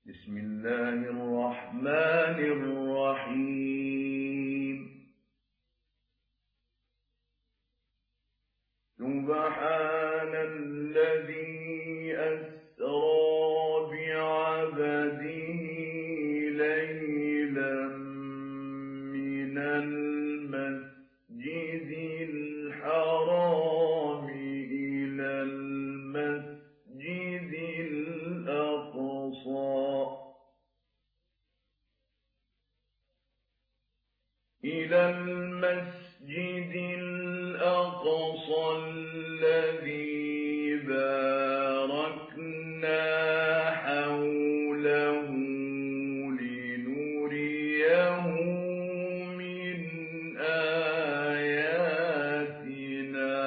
بسم الله الرحمن الرحيم. سبحان الذي أسرى بعبده ليلا من المسجد الحرام إلى المسجد الأقصى الذي باركنا حوله لنريه من آياتنا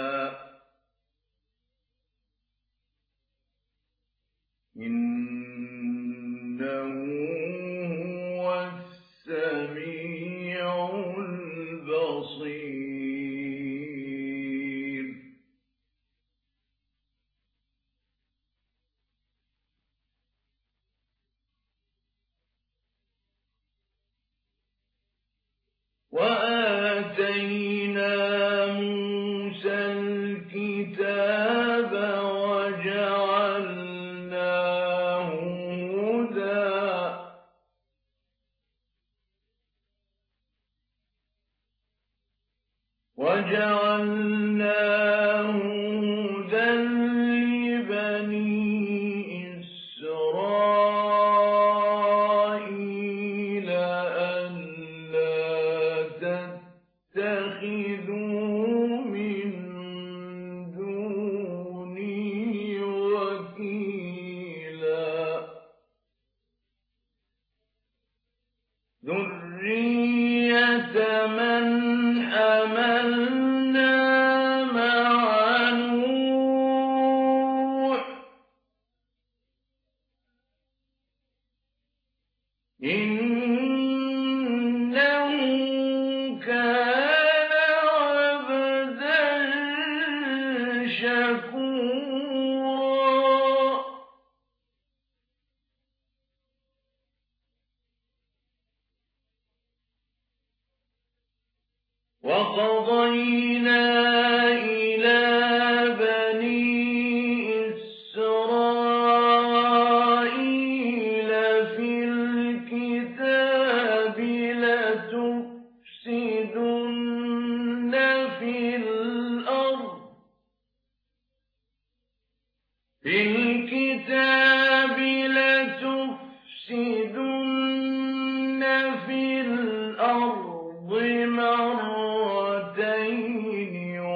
إنه هو السميع البصير. وآتينا موسى الكتاب وجعلناه هدى لبني إسرائيل ألا تتخذوا من دوني وكيلا ذرية من حملنا مع نوح إنه كان عبدا شكورا. وقضينا إلى بني إسرائيل في الكتاب لتفسدن في الأرض مرتين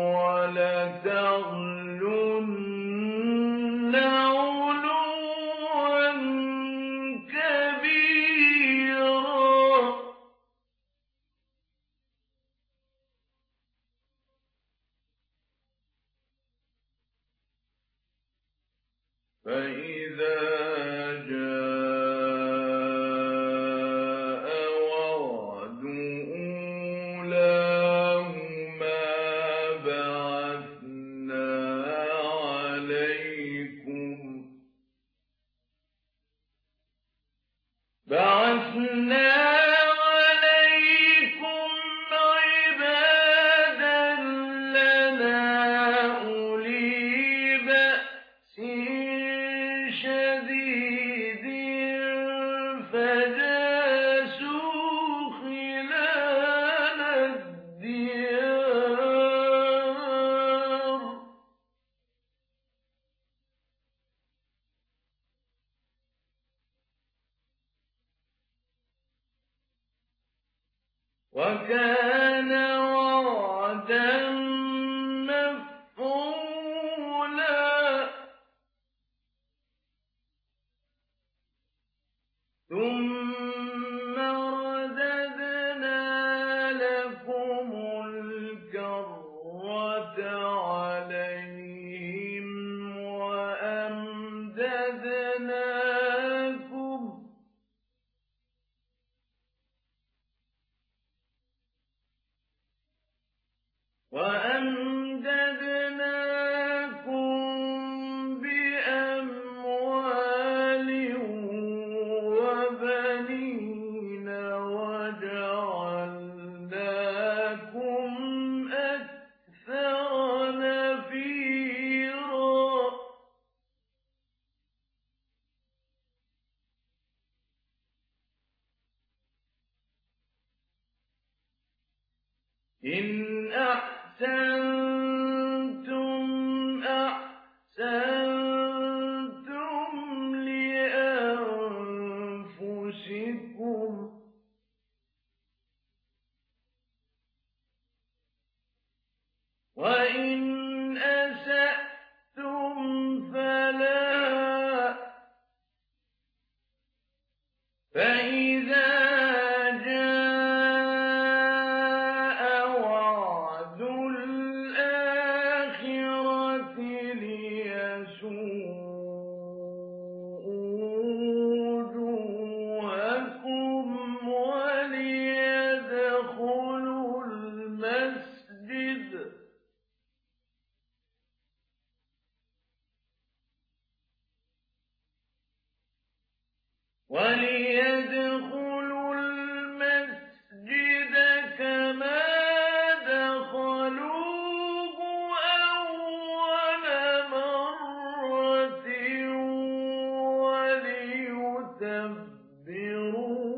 ولتعلن علوا كبيرا. فإذا جاء وعد أولاهما بعثنا عليكم عبادا لنا أولي بأس شديد فجاسوا خلال الديار. وكان وعدا مفعولا. ثم رددنا لكم الكرة عليهم وأمددناكم بأموال إن أحسنتم أحسنتم لأنفسكم وإن أسأتم فلها فإذا جاء وعد الآخرة ليسوءوا وجوهكم وليدخلوا المسجد كما دخلوه أول مرة وليتبروا